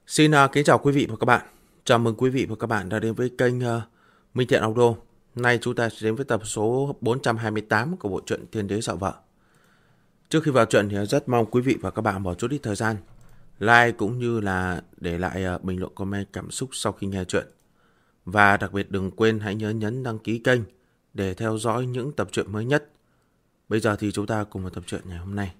Xin kính chào quý vị và các bạn. Chào mừng quý vị và các bạn đã đến với kênh Minh Thiện Audio. Nay chúng ta sẽ đến với tập số 428 của bộ truyện Thiên Đế Sợ Vợ. Trước khi vào truyện thì rất mong quý vị và các bạn bỏ chút ít thời gian like cũng như là để lại bình luận comment cảm xúc sau khi nghe truyện. Và đặc biệt đừng quên hãy nhớ nhấn đăng ký kênh để theo dõi những tập truyện mới nhất. Bây giờ thì chúng ta cùng vào tập truyện ngày hôm nay.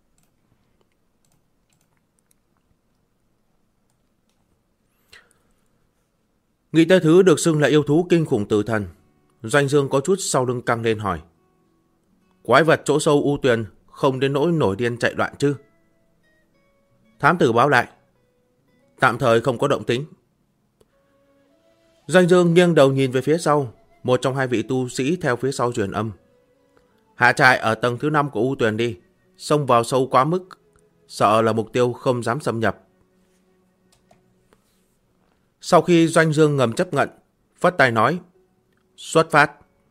Nghĩ tới thứ được xưng là yêu thú kinh khủng tử thần, Doanh Dương có chút sau lưng căng lên hỏi. Quái vật chỗ sâu u tuyền không đến nỗi nổi điên chạy loạn chứ? Thám tử báo lại. Tạm thời không có động tĩnh. Doanh Dương nghiêng đầu nhìn về phía sau, một trong hai vị tu sĩ theo phía sau truyền âm. Hạ trại ở tầng thứ 5 của u tuyền đi, xông vào sâu quá mức, sợ là mục tiêu không dám xâm nhập. Sau khi Doanh Dương ngầm chấp nhận, phất tay nói, xuất phát.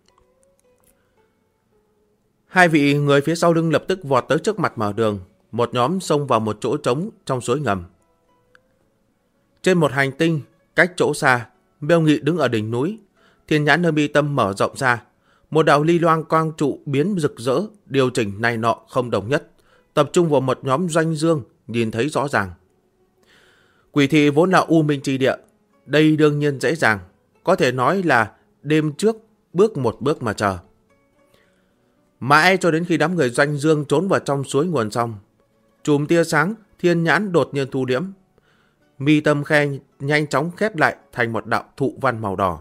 Hai vị người phía sau lưng lập tức vọt tới trước mặt mở đường, một nhóm xông vào một chỗ trống trong suối ngầm. Trên một hành tinh, cách chỗ xa, Miêu Nghị đứng ở đỉnh núi, thiên nhãn nơi mi tâm mở rộng ra, một đạo ly loang quang trụ biến rực rỡ, điều chỉnh này nọ không đồng nhất, tập trung vào một nhóm Doanh Dương, nhìn thấy rõ ràng. Quỷ thị vốn là u minh chi địa, đây đương nhiên dễ dàng, có thể nói là đêm trước bước một bước mà chờ. Mãi cho đến khi đám người Doanh Dương trốn vào trong suối nguồn xong, chùm tia sáng thiên nhãn đột nhiên thu liễm, mi tâm khe nhanh chóng khép lại thành một đạo thụ văn màu đỏ.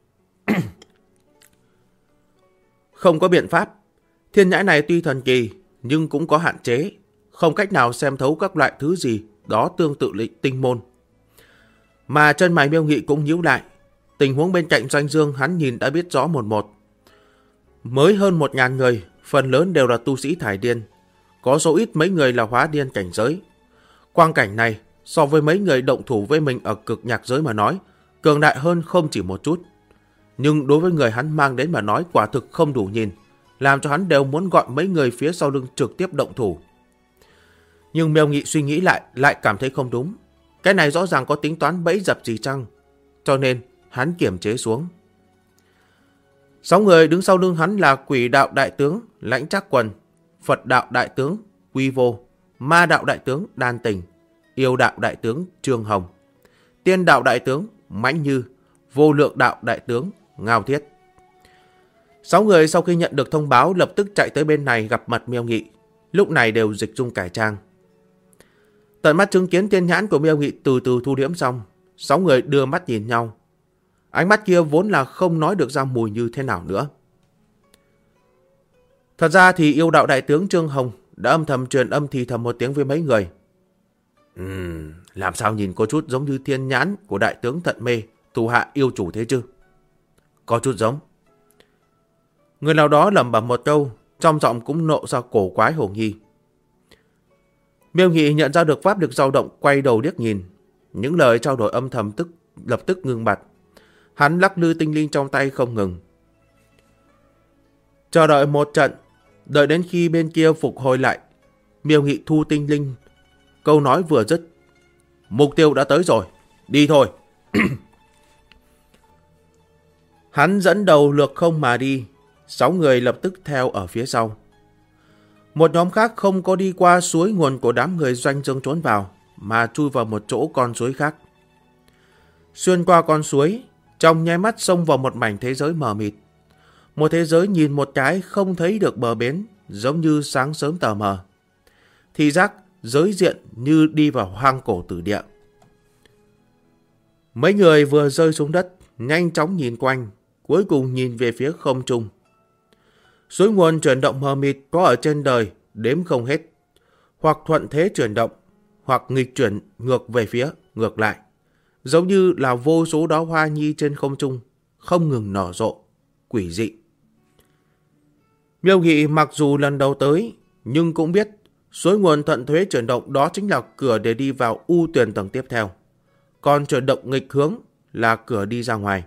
Không có biện pháp, thiên nhãn này tuy thần kỳ nhưng cũng có hạn chế, không cách nào xem thấu các loại thứ gì đó tương tự tinh môn. Mà chân mày Miêu Nghị cũng nhíu lại, tình huống bên cạnh Doanh Dương hắn nhìn đã biết rõ một. Mới hơn 1000 người, phần lớn đều là tu sĩ thải điên, có số ít mấy người là hóa điên cảnh giới. Quang cảnh này so với mấy người động thủ với mình ở cực nhạc giới mà nói, cường đại hơn không chỉ một chút. Nhưng đối với người hắn mang đến mà nói quả thực không đủ nhìn, làm cho hắn đều muốn gọi mấy người phía sau lưng trực tiếp động thủ. Nhưng Miêu Nghị suy nghĩ lại cảm thấy không đúng. Cái này rõ ràng có tính toán bẫy dập gì chăng? Cho nên hắn kiềm chế xuống. 6 người đứng sau lưng hắn là Quỷ đạo đại tướng Lãnh Trác Quần, Phật đạo đại tướng Quy Vô, Ma đạo đại tướng Đan Tình, Yêu đạo đại tướng Trương Hồng, Tiên đạo đại tướng Mãnh Như, Vô lượng đạo đại tướng Ngao Thiết. 6 người sau khi nhận được thông báo lập tức chạy tới bên này gặp mặt Miêu Nghị, lúc này đều dịch dung cải trang. Tận mắt chứng kiến thiên nhãn của Miêu Nghị từ từ thu liễm xong, 6 người đưa mắt nhìn nhau. Ánh mắt kia vốn là không nói được ra mùi như thế nào nữa. Thật ra thì Yêu đạo đại tướng Trương Hồng đã âm thầm truyền âm thì thầm một tiếng với mấy người. Làm sao nhìn có chút giống như thiên nhãn của đại tướng Thận Mê, thủ hạ yêu chủ thế chứ? Có chút giống. Người nào đó lẩm bẩm một câu, trong giọng cũng nộ ra cổ quái hồ nghi. Miêu Nghị nhận ra được pháp lực dao động, quay đầu liếc nhìn. Những lời trao đổi âm thầm lập tức ngưng bặt. Hắn lắc lư tinh linh trong tay không ngừng. Chờ đợi một trận, đợi đến khi bên kia phục hồi lại, Miêu Nghị thu tinh linh. Câu nói vừa dứt. Mục tiêu đã tới rồi, đi thôi. Hắn dẫn đầu lược không mà đi, 6 người lập tức theo ở phía sau. Một nhóm khác không có đi qua suối nguồn của đám người Doanh Dương trốn vào, mà chui vào một chỗ con suối khác. Xuyên qua con suối, trong nháy mắt xông vào một mảnh thế giới mờ mịt. Một thế giới nhìn một cái không thấy được bờ bến, giống như sáng sớm tờ mờ. Thị giác giới diện như đi vào hoang cổ tử địa. Mấy người vừa rơi xuống đất, nhanh chóng nhìn quanh, cuối cùng nhìn về phía không trung. Suối nguồn chuyển động mờ mịt có ở trên đời, đếm không hết. Hoặc thuận thế chuyển động, hoặc nghịch chuyển ngược về phía, ngược lại. Giống như là vô số đóa hoa nhi trên không trung, không ngừng nở rộ, quỷ dị. Miêu Nghị mặc dù lần đầu tới, nhưng cũng biết suối nguồn thuận thế chuyển động đó chính là cửa để đi vào u tuyền tầng tiếp theo. Còn chuyển động nghịch hướng là cửa đi ra ngoài.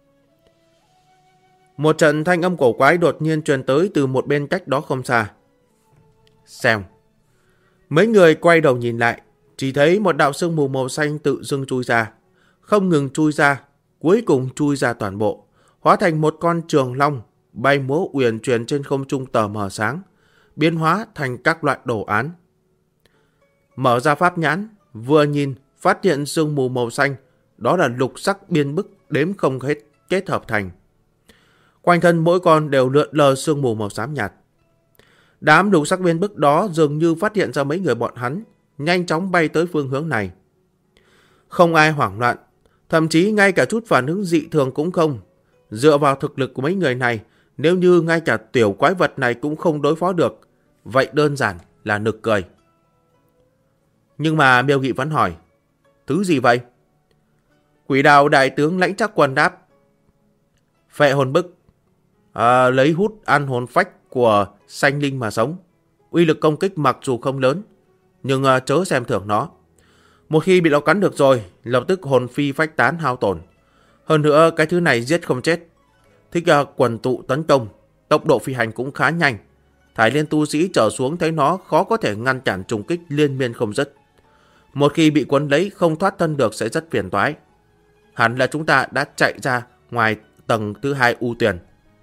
Một trận thanh âm cổ quái đột nhiên truyền tới từ một bên cách đó không xa. Xem. Mấy người quay đầu nhìn lại, Chỉ thấy một đạo sương mù màu xanh tự dưng chui ra, không ngừng chui ra, cuối cùng chui ra toàn bộ, hóa thành một con trường long, bay múa uyển chuyển trên không trung tờ mờ sáng, biến hóa thành các loại đồ án. Mở ra pháp nhãn, vừa nhìn, phát hiện sương mù màu xanh, đó là lục sắc biên bức đếm không hết kết hợp thành. Quanh thân mỗi con đều lượn lờ sương mù màu xám nhạt. Đám lục sắc biên bức đó dường như phát hiện ra mấy người bọn hắn, nhanh chóng bay tới phương hướng này. Không ai hoảng loạn, thậm chí ngay cả chút phản ứng dị thường cũng không. Dựa vào thực lực của mấy người này, nếu như ngay cả tiểu quái vật này cũng không đối phó được, vậy đơn giản là nực cười. Nhưng mà Miêu Nghị vẫn hỏi, thứ gì vậy? Quỷ Đào đại tướng Lãnh Trác Quân đáp, phệ hồn bức, lấy hút ăn hồn phách của sanh linh mà sống. Uy lực công kích mặc dù không lớn, nhưng chớ xem thường nó. Một khi bị nó cắn được rồi, lập tức hồn phi phách tán hao tổn. Hơn nữa cái thứ này giết không chết, thích quần tụ tấn công, tốc độ phi hành cũng khá nhanh. Thải liên tu sĩ trở xuống thấy nó khó có thể ngăn cản trùng kích liên miên không dứt. Một khi bị quấn lấy không thoát thân được sẽ rất phiền toái. Hẳn là chúng ta đã chạy ra ngoài tầng thứ 2 u tuyền.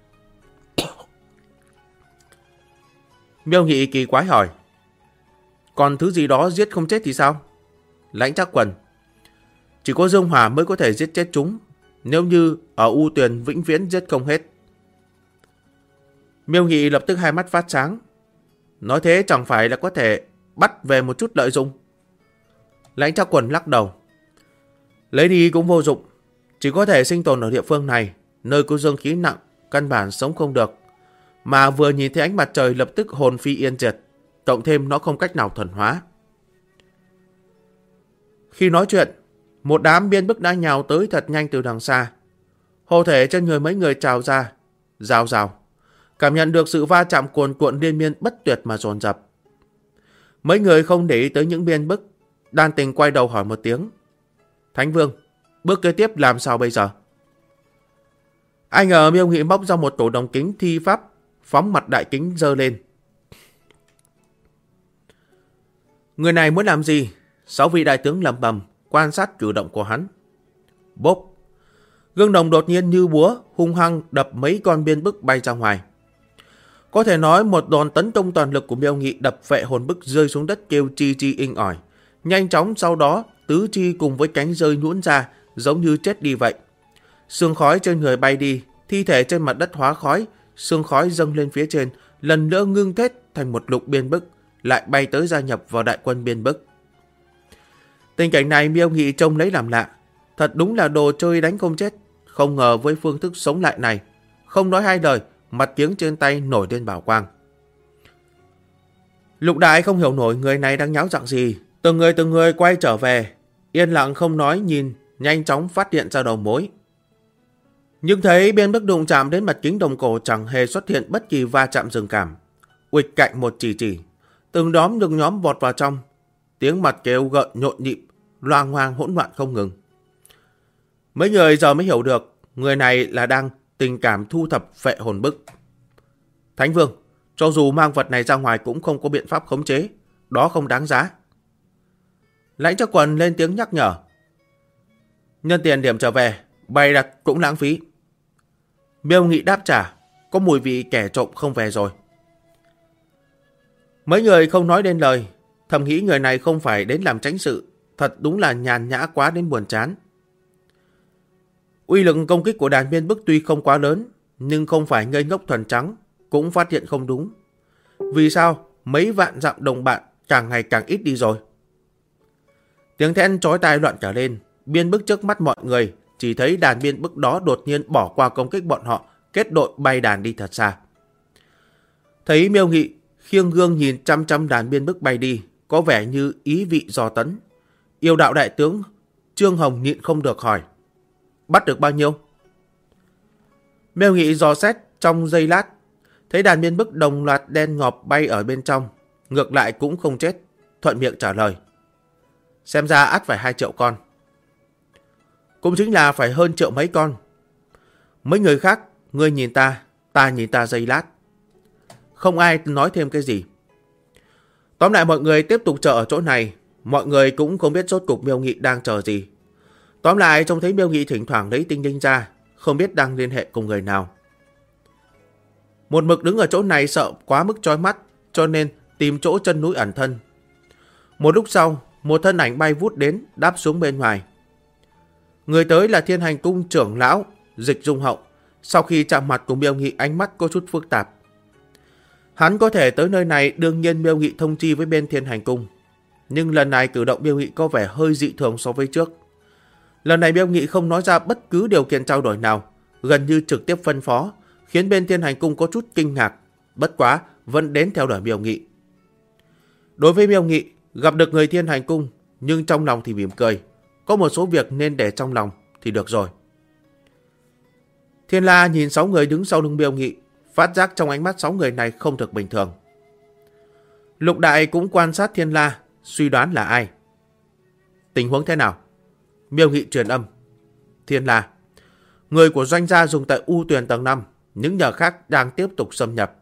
Miêu Nghị kỳ quái hỏi, còn thứ gì đó giết không chết thì sao? Lãnh Trác Quần, chỉ có dương hỏa mới có thể giết chết chúng, nếu như ở u tuyền vĩnh viễn giết không hết. Miêu Nghị lập tức hai mắt phát sáng, nói thế chẳng phải là có thể bắt về một chút lợi dụng? Lãnh Trác Quần lắc đầu, lấy đi cũng vô dụng, chỉ có thể sinh tồn ở địa phương này, nơi có dương khí nặng, căn bản sống không được. Mà vừa nhìn thấy ánh mặt trời lập tức hồn phi yên diệt, cộng thêm nó không cách nào thuần hóa. Khi nói chuyện, một đám biên bức đã nhào tới thật nhanh từ đằng xa. Hộ thể trên người mấy người trào ra, rào rào, cảm nhận được sự va chạm cuồn cuộn liên miên bất tuyệt mà dồn dập. Mấy người không để ý tới những biên bức, Đan Tình quay đầu hỏi một tiếng, Thánh Vương, bước kế tiếp làm sao bây giờ? Ai ngờ Miêu Nghị móc ra một tổ đồng kính thi pháp, phóng mặt đại kính giơ lên. Người này muốn làm gì? 6 vị đại tướng lẩm bẩm quan sát cử động của hắn. Bốp! Gương đồng đột nhiên như búa, hung hăng đập mấy con biên bức bay ra ngoài. Có thể nói một đòn tấn công toàn lực của Miêu Nghị đập phệ hồn bức rơi xuống đất kêu chi chi inh ỏi. Nhanh chóng sau đó, tứ chi cùng với cánh rơi nhũn ra, giống như chết đi vậy. Sương khói trên người bay đi, thi thể trên mặt đất hóa khói, sương khói dâng lên phía trên, lần nữa ngưng kết thành một lục biên bức, lại bay tới gia nhập vào đại quân biên bức. Tình cảnh này Miêu Nghị trông lấy làm lạ, thật đúng là đồ chơi đánh không chết, không ngờ với phương thức sống lại này, không nói hai lời, mặt kiếng trên tay nổi lên bảo quang. Lục Đại không hiểu nổi người này đang nháo dạng gì, từng người quay trở về, yên lặng không nói nhìn, nhanh chóng phát hiện ra đầu mối. Nhưng thấy biên bức đụng chạm đến mặt kính đồng cổ chẳng hề xuất hiện bất kỳ va chạm dừng cảm. Uịch cạnh một chỉ, từng nhóm vọt vào trong, tiếng mặt kêu gợn nhộn nhịp, loang hoang hỗn loạn không ngừng. Mấy người giờ mới hiểu được, người này là đang tình cảm thu thập phệ hồn bức. Thánh Vương, cho dù mang vật này ra ngoài cũng không có biện pháp khống chế, đó không đáng giá. Lãnh Trác Quần lên tiếng nhắc nhở. Nhân tiền điểm trở về, bày đặt cũng lãng phí. Miêu Nghị đáp trả, có mùi vị kẻ trộm không về rồi. Mấy người không nói đến lời, thầm nghĩ người này không phải đến làm tránh sự, thật đúng là nhàn nhã quá đến buồn chán. Uy lực công kích của đàn biên bức tuy không quá lớn, nhưng không phải ngây ngốc thuần trắng, cũng phát hiện không đúng. Vì sao mấy vạn dặm đồng bạn càng ngày càng ít đi rồi? Tiếng thét chói tai loạn cả lên, biên bức trước mắt mọi người, chỉ thấy đàn biên bức đó đột nhiên bỏ qua công kích bọn họ, kết đội bay đàn đi thật xa. Thấy Miêu Nghị khiêng gương nhìn chăm đàn biên bức bay đi, có vẻ như ý vị dò tấn. Yêu đạo đại tướng Trương Hồng nhịn không được hỏi, bắt được bao nhiêu? Miêu Nghị dò xét trong giây lát, thấy đàn biên bức đồng loạt đen ngòp bay ở bên trong, ngược lại cũng không chết, thuận miệng trả lời, xem ra ắt phải 2 triệu con. Cũng chính là phải hơn triệu mấy con. Mấy người khác, ngươi nhìn ta nhìn ta giây lát. Không ai nói thêm cái gì. Tóm lại mọi người tiếp tục chờ ở chỗ này, Mọi người cũng không biết rốt cục Miêu Nghị đang chờ gì. Tóm lại trông thấy Miêu Nghị thỉnh thoảng lấy tinh linh ra, không biết đang liên hệ cùng người nào. Một mực đứng ở chỗ này sợ quá mức chói mắt, cho nên tìm chỗ chân núi ẩn thân. Một lúc sau, một thân ảnh bay vút đến, đáp xuống bên ngoài. Người tới là Thiên Hành Cung trưởng lão Dịch Dung Hậu. Sau khi chạm mặt cùng Miêu Nghị, ánh mắt có chút phức tạp. Hắn có thể tới nơi này, đương nhiên Miêu Nghị thông chi với bên Thiên Hành Cung. Nhưng lần này cử động Miêu Nghị có vẻ hơi dị thường so với trước. Lần này Miêu Nghị không nói ra bất cứ điều kiện trao đổi nào, gần như trực tiếp phân phó, khiến bên Thiên Hành Cung có chút kinh ngạc. Bất quá vẫn đến theo đuổi Miêu Nghị. Đối với Miêu Nghị, gặp được người Thiên Hành Cung, nhưng trong lòng thì mỉm cười. Có một số việc nên để trong lòng thì được rồi. Thiên La nhìn 6 người đứng sau lưng Miêu Nghị, phát giác trong ánh mắt 6 người này không được bình thường. Lục Đại cũng quan sát Thiên La, suy đoán là ai. Tình huống thế nào? Miêu Nghị truyền âm. Thiên La, người của doanh gia dùng tại U Tuyền tầng 5, những nhà khác đang tiếp tục xâm nhập.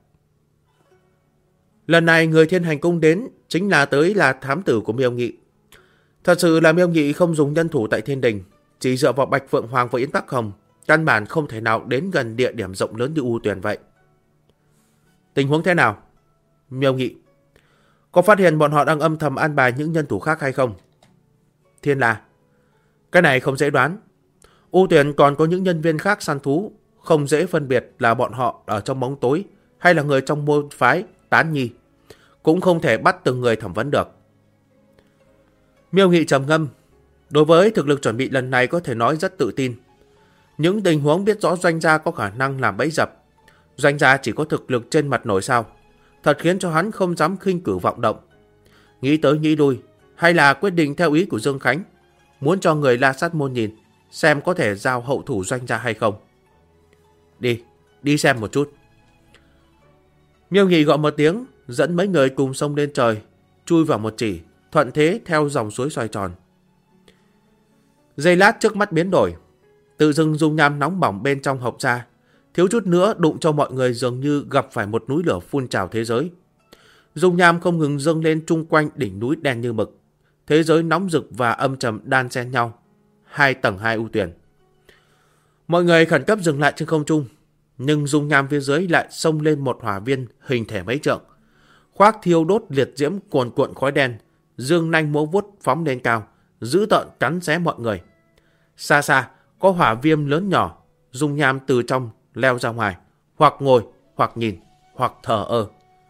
Lần này người Thiên Hành Cung đến chính là tới là thám tử của Miêu Nghị. Thật sự là Miêu Nghị không dùng nhân thủ tại Thiên Đình, chỉ dựa vào Bạch Phượng Hoàng và Yến Bắc Hồng, căn bản không thể nào đến gần địa điểm rộng lớn như U Tuyền vậy. Tình huống thế nào? Miêu Nghị, có phát hiện bọn họ đang âm thầm an bài những nhân thủ khác hay không? Thiên La, cái này không dễ đoán. U Tuyền còn có những nhân viên khác săn thú, không dễ phân biệt là bọn họ ở trong bóng tối hay là người trong môn phái tán nhi. Cũng không thể bắt từng người thẩm vấn được. Miêu Nghị trầm ngâm. Đối với thực lực chuẩn bị lần này có thể nói rất tự tin. Những tình huống biết rõ doanh gia có khả năng làm bẫy dập. Doanh gia chỉ có thực lực trên mặt nổi sao. Thật khiến cho hắn không dám khinh cử vọng động. Nghĩ tới nghĩ lui, hay là quyết định theo ý của Dương Khánh, muốn cho người La Sát Môn nhìn, xem có thể giao hậu thủ doanh gia hay không. Đi xem một chút. Miêu Nghị gọi một tiếng, dẫn mấy người cùng xông lên trời, chui vào một chỉ, thuận thế theo dòng suối xoay tròn. Giây lát trước mắt biến đổi, tự dưng dung nham nóng bỏng bên trong hộc ra, thiếu chút nữa đụng cho mọi người dường như gặp phải một núi lửa phun trào thế giới. Dung nham không ngừng dâng lên chung quanh đỉnh núi đen như mực, thế giới nóng rực và âm trầm đan xen nhau, 2 tầng 2 U Tuyền. Mọi người khẩn cấp dừng lại trên không trung, nhưng dung nham phía dưới lại xông lên một hỏa viên hình thể mấy trượng, khoác thiêu đốt liệt diễm cuồn cuộn khói đen, dương nanh múa vuốt phóng lên cao, dữ tợn cắn xé mọi người. Xa xa có hỏa viêm lớn nhỏ, dung nham từ trong leo ra ngoài, hoặc ngồi, hoặc nhìn, hoặc thờ ơ.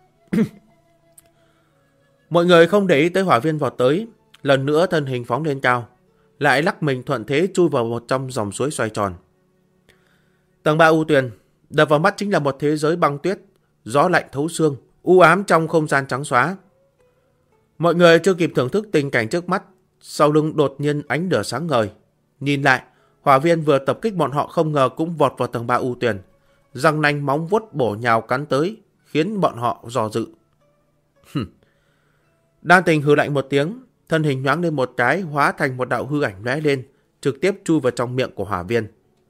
Mọi người không để ý tới hỏa viên vọt tới, lần nữa thân hình phóng lên cao, lại lắc mình thuận thế chui vào một trong dòng suối xoay tròn. Tầng 3 U Tuyền, đập vào mắt chính là một thế giới băng tuyết, gió lạnh thấu xương, u ám trong không gian trắng xóa. Mọi người chưa kịp thưởng thức tình cảnh trước mắt, sau lưng đột nhiên ánh lửa sáng ngời. Nhìn lại, hỏa viên vừa tập kích bọn họ không ngờ cũng vọt vào tầng 3 U Tuyền, răng nanh móng vuốt bổ nhào cắn tới, khiến bọn họ dò dự. Đan Tình hừ lạnh một tiếng, thân hình nhoáng lên một cái, hóa thành một đạo hư ảnh lóe lên, trực tiếp chui vào trong miệng của hỏa viên.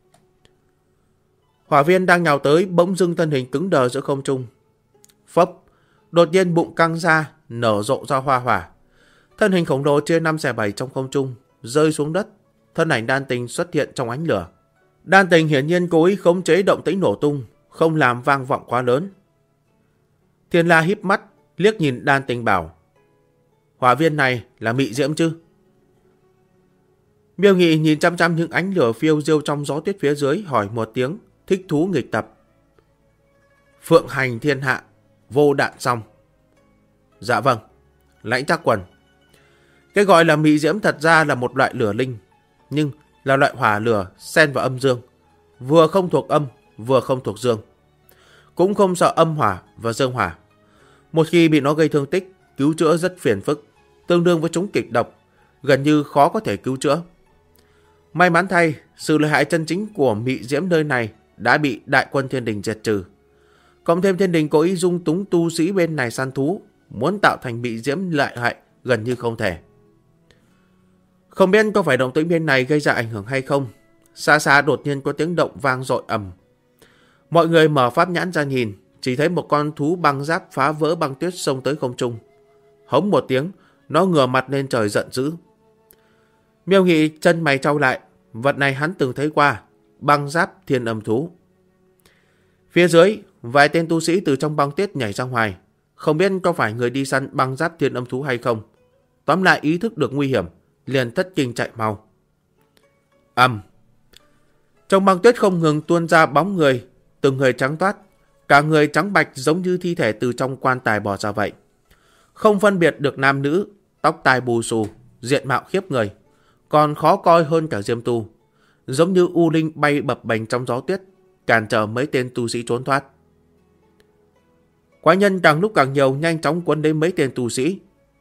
Hỏa viên đang nhào tới, bỗng dưng thân hình cứng đờ giữa không trung. Phốc, đột nhiên bụng căng ra, nở rộ ra hoa hỏa. Thân hình khổng lồ chia 5/7 trong không trung, rơi xuống đất. Thân ảnh Đan Tình xuất hiện trong ánh lửa. Đan Tình hiển nhiên cố ý khống chế động tĩnh nổ tung, không làm vang vọng quá lớn. Thiên La híp mắt, liếc nhìn Đan Tình bảo: hỏa viên này là mị diễm chứ? Miêu Nghị nhìn chăm chăm những ánh lửa phiêu diêu trong gió tuyết phía dưới, hỏi một tiếng, thích thú nghịch tập: phượng hành thiên hạ, vô đạn xong. Dạ vâng, lãnh Trác Quần. Cái gọi là mị diễm thật ra là một loại lửa linh, nhưng là loại hỏa lửa xen vào âm dương, vừa không thuộc âm, vừa không thuộc dương, cũng không sợ âm hỏa và dương hỏa. Một khi bị nó gây thương tích, cứu chữa rất phiền phức, tương đương với chúng kịch độc, gần như khó có thể cứu chữa. May mắn thay, sự lợi hại chân chính của mị diễm nơi này đã bị đại quân Thiên Đình diệt trừ. Cộng thêm Thiên Đình cố ý dung túng tu sĩ bên này săn thú, muốn tạo thành mị diễm lợi hại gần như không thể. Không biết có phải động tĩnh bên này gây ra ảnh hưởng hay không, xa xa đột nhiên có tiếng động vang dội ầm. Mọi người mở pháp nhãn ra nhìn, chỉ thấy một con thú băng giáp phá vỡ băng tuyết xông tới không trung. Hống một tiếng, Nó ngửa mặt lên trời giận dữ. Miêu Nghị chân mày chau lại. Vật này hắn từng thấy qua. Băng giáp thiên âm thú. Phía dưới, vài tên tu sĩ từ trong băng tuyết nhảy ra ngoài. Không biết có phải người đi săn băng giáp thiên âm thú hay không. Tóm lại ý thức được nguy hiểm, liền thất kinh chạy mau. Trong băng tuyết không ngừng tuôn ra bóng người, từng người trắng toát, cả người trắng bạch giống như thi thể từ trong quan tài bò ra vậy. Không phân biệt được nam nữ, tóc tai bù xù, diện mạo khiếp người, còn khó coi hơn cả Diêm Tu, giống như u linh bay bập bềnh trong gió tuyết, cản trở mấy tên tu sĩ trốn thoát. Quái nhân càng lúc càng nhiều, nhanh chóng quấn đến mấy tên tu sĩ.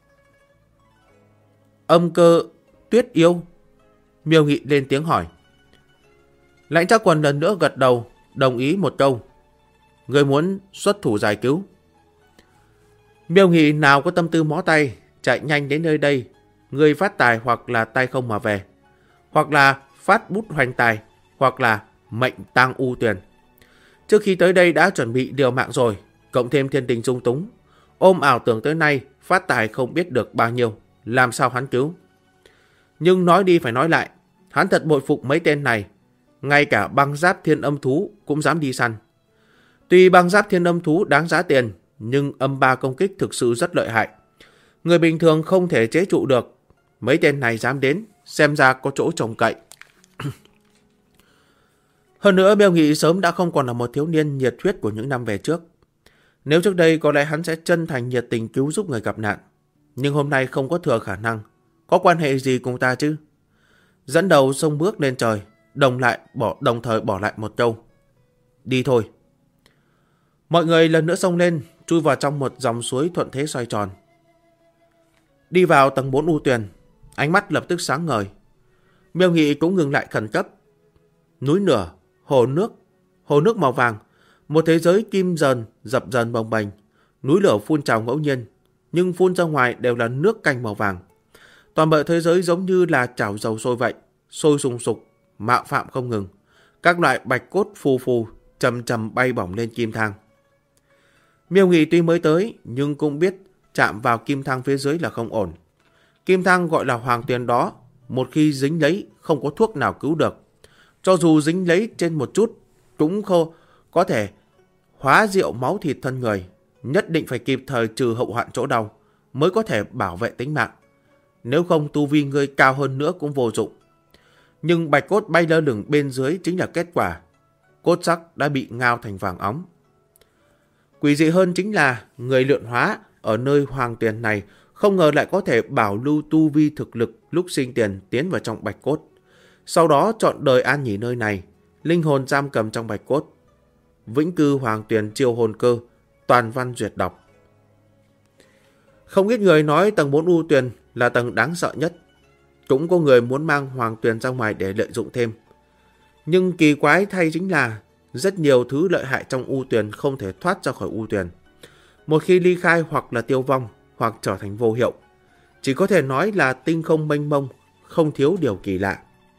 Âm cơ tuyết yêu. Miêu Nghị lên tiếng hỏi. Lãnh Trác Quần lần nữa gật đầu, đồng ý một câu. Người muốn xuất thủ giải cứu. Miêu Nghị nào có tâm tư mó tay, chạy nhanh đến nơi đây. Người phát tài hoặc là tay không mà về, hoặc là phát bút hoành tài, hoặc là mệnh tang u tuyền. Trước khi tới đây đã chuẩn bị điều mạng rồi, cộng thêm thiên tình dung túng, ôm ảo tưởng tới nay phát tài không biết được bao nhiêu, làm sao hắn cứu. Nhưng nói đi phải nói lại, hắn thật bội phục mấy tên này, ngay cả băng giáp thiên âm thú cũng dám đi săn. Tuy băng giáp thiên âm thú đáng giá tiền, nhưng âm ba công kích thực sự rất lợi hại. Người bình thường không thể chế trụ được. Mấy tên này dám đến, xem ra có chỗ trông cậy. Hơn nữa, Miêu Nghị sớm đã không còn là một thiếu niên nhiệt huyết của những năm về trước. Nếu trước đây có lẽ hắn sẽ chân thành nhiệt tình cứu giúp người gặp nạn. Nhưng hôm nay không có thừa khả năng. Có quan hệ gì cùng ta chứ? Dẫn đầu xông bước lên trời, đồng thời bỏ lại một câu. Đi thôi. Mọi người lần nữa xông lên, chui vào trong một dòng suối thuận thế xoay tròn. Đi vào tầng 4 u tuyền, ánh mắt lập tức sáng ngời. Miêu Nghị cũng ngừng lại khẩn cấp. Núi lửa, hồ nước màu vàng, một thế giới kim dần, dập dần bồng bềnh. Núi lửa phun trào ngẫu nhiên, nhưng phun ra ngoài đều là nước canh màu vàng. Toàn bộ thế giới giống như là chảo dầu sôi vậy, sôi sùng sục, mạo phạm không ngừng. Các loại bạch cốt phù phù, chầm chầm bay bổng lên kim thang. Miêu Nghị tuy mới tới, nhưng cũng biết chạm vào kim thang phía dưới là không ổn. Kim thang gọi là hoàng tuyền đó, một khi dính lấy không có thuốc nào cứu được. Cho dù dính lấy trên một chút, cũng không có thể hóa rượu máu thịt thân người. Nhất định phải kịp thời trừ hậu hoạn chỗ đau, mới có thể bảo vệ tính mạng. Nếu không tu vi ngươi cao hơn nữa cũng vô dụng. Nhưng bạch cốt bay lơ lửng bên dưới chính là kết quả. Cốt sắc đã bị ngao thành vàng óng. Quỷ dị hơn chính là người luyện hóa ở nơi hoàng tuyền này không ngờ lại có thể bảo lưu tu vi thực lực lúc sinh tiền tiến vào trong bạch cốt. Sau đó chọn đời an nghỉ nơi này, linh hồn giam cầm trong bạch cốt. Vĩnh cư hoàng tuyền chiêu hồn cơ, toàn văn duyệt đọc. Không ít người nói tầng 4 u tuyền là tầng đáng sợ nhất. Cũng có người muốn mang hoàng tuyền ra ngoài để lợi dụng thêm. Nhưng kỳ quái thay chính là rất nhiều thứ lợi hại trong u tuyền không thể thoát ra khỏi u tuyền. Một khi ly khai hoặc là tiêu vong, hoặc trở thành vô hiệu. Chỉ có thể nói là tinh không mênh mông, không thiếu điều kỳ lạ.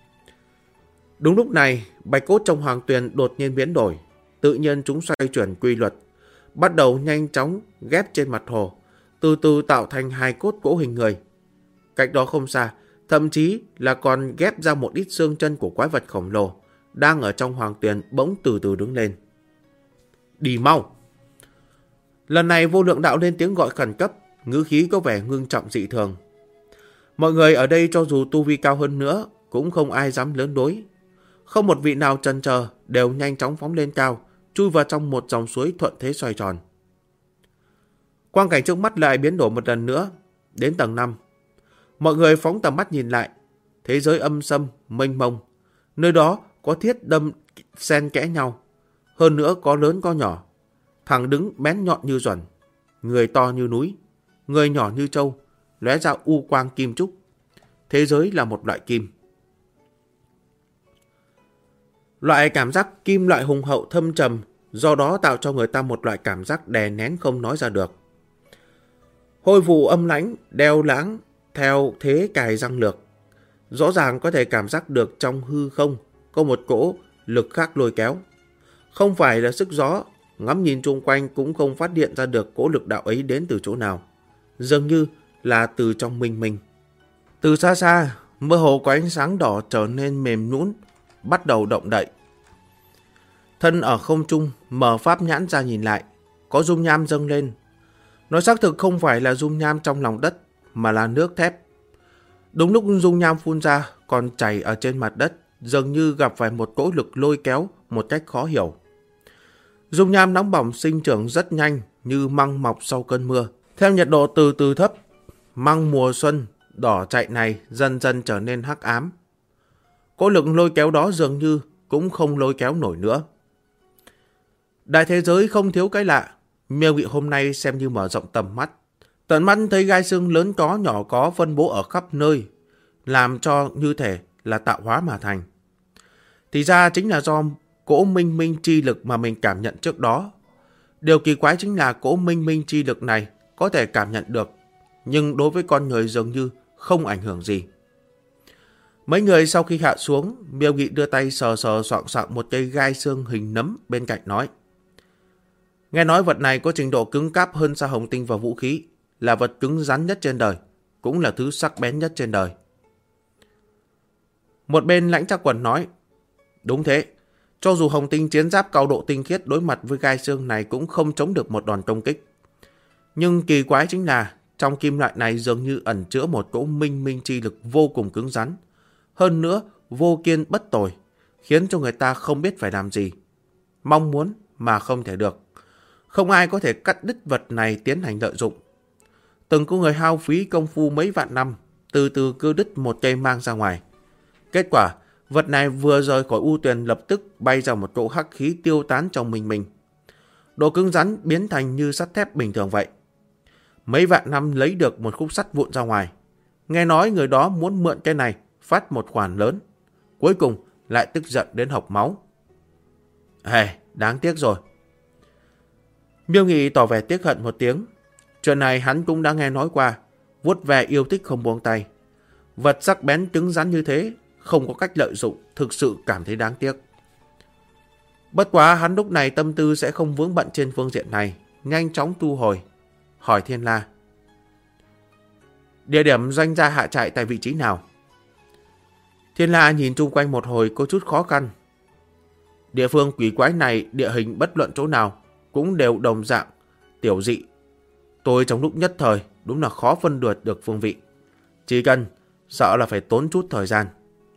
Đúng lúc này, bạch cốt trong hoàng tuyền đột nhiên biến đổi. Tự nhiên chúng xoay chuyển quy luật, bắt đầu nhanh chóng ghép trên mặt hồ, từ từ tạo thành hài cốt cỗ hình người. Cách đó không xa, thậm chí là còn ghép ra một ít xương chân của quái vật khổng lồ, đang ở trong hoàng tuyền bỗng từ từ đứng lên. Đi mau! Lần này Vô Lượng Đạo lên tiếng gọi khẩn cấp, ngữ khí có vẻ ngưng trọng dị thường. Mọi người ở đây cho dù tu vi cao hơn nữa, cũng không ai dám lớn đối. Không một vị nào chần chờ, đều nhanh chóng phóng lên cao, chui vào trong một dòng suối thuận thế xoay tròn. Quang cảnh trước mắt lại biến đổi một lần nữa, đến tầng 5. Mọi người phóng tầm mắt nhìn lại, thế giới âm sâm, mênh mông. Nơi đó có thiết đâm xen kẽ nhau, hơn nữa có lớn có nhỏ, thẳng đứng bén nhọn như duẩn, người to như núi, người nhỏ như trâu, lóe ra u quang kim trúc. Thế giới là một loại kim. Loại cảm giác kim loại hùng hậu thâm trầm, do đó tạo cho người ta một loại cảm giác đè nén không nói ra được. Hôi vụ âm lãnh, đeo lãng, theo thế cài răng lược. Rõ ràng có thể cảm giác được trong hư không có một cỗ lực khác lôi kéo. Không phải là sức gió, ngắm nhìn chung quanh cũng không phát hiện ra được cỗ lực đạo ấy đến từ chỗ nào. Dường như là từ trong minh minh. Từ xa xa, mơ hồ có ánh sáng đỏ trở nên mềm nhũn, bắt đầu động đậy. Thân ở không trung, mở pháp nhãn ra nhìn lại, có dung nham dâng lên. Nó xác thực không phải là dung nham trong lòng đất, mà là nước thép. Đúng lúc dung nham phun ra, còn chảy ở trên mặt đất, dường như gặp phải một cỗ lực lôi kéo một cách khó hiểu. Dung nham nóng bỏng sinh trưởng rất nhanh như măng mọc sau cơn mưa. Theo nhiệt độ từ từ thấp, măng mùa xuân đỏ chạy này dần dần trở nên hắc ám. Cỗ lực lôi kéo đó dường như cũng không lôi kéo nổi nữa. Đại thế giới không thiếu cái lạ. Miêu Nghị hôm nay xem như mở rộng tầm mắt. Tận mắt thấy gai xương lớn có nhỏ có phân bố ở khắp nơi, làm cho như thể là tạo hóa mà thành. Thì ra chính là do cỗ minh minh chi lực mà mình cảm nhận trước đó. Điều kỳ quái chính là cỗ minh minh chi lực này có thể cảm nhận được, nhưng đối với con người dường như không ảnh hưởng gì. Mấy người sau khi hạ xuống, Miêu Nghị đưa tay sờ sờ soạng soạng một cây gai xương hình nấm bên cạnh nói. Nghe nói vật này có trình độ cứng cáp hơn Sa Hồng Tinh và vũ khí, là vật cứng rắn nhất trên đời, cũng là thứ sắc bén nhất trên đời. Một bên Lãnh Trác Quần nói, đúng thế, cho dù Hồng Tinh chiến giáp cao độ tinh khiết đối mặt với gai xương này cũng không chống được một đòn công kích. Nhưng kỳ quái chính là trong kim loại này dường như ẩn chứa một cỗ minh minh chi lực vô cùng cứng rắn, hơn nữa vô kiên bất tồi, khiến cho người ta không biết phải làm gì. Mong muốn mà không thể được. Không ai có thể cắt đứt vật này tiến hành lợi dụng. Từng có người hao phí công phu mấy vạn năm, từ từ cưa đứt một cây mang ra ngoài. Kết quả, vật này vừa rời khỏi u tuyền lập tức bay ra một cỗ hắc khí tiêu tán trong mình. Độ cứng rắn biến thành như sắt thép bình thường vậy. Mấy vạn năm lấy được một khúc sắt vụn ra ngoài. Nghe nói người đó muốn mượn cái này, phát một khoản lớn. Cuối cùng lại tức giận đến hộc máu. Đáng tiếc rồi. Miêu Nghị tỏ vẻ tiếc hận một tiếng. Chuyện này hắn cũng đã nghe nói qua, vuốt ve yêu thích không buông tay. Vật sắc bén cứng rắn như thế, không có cách lợi dụng, thực sự cảm thấy đáng tiếc. Bất quá hắn lúc này tâm tư sẽ không vướng bận trên phương diện này, nhanh chóng thu hồi, hỏi Thiên La. Địa điểm doanh gia hạ trại tại vị trí nào? Thiên La nhìn chung quanh một hồi có chút khó khăn. Địa phương quỷ quái này địa hình bất luận chỗ nào cũng đều đồng dạng, tiểu dị. Tôi trong lúc nhất thời đúng là khó phân biệt được phương vị. Chỉ cần sợ là phải tốn chút thời gian.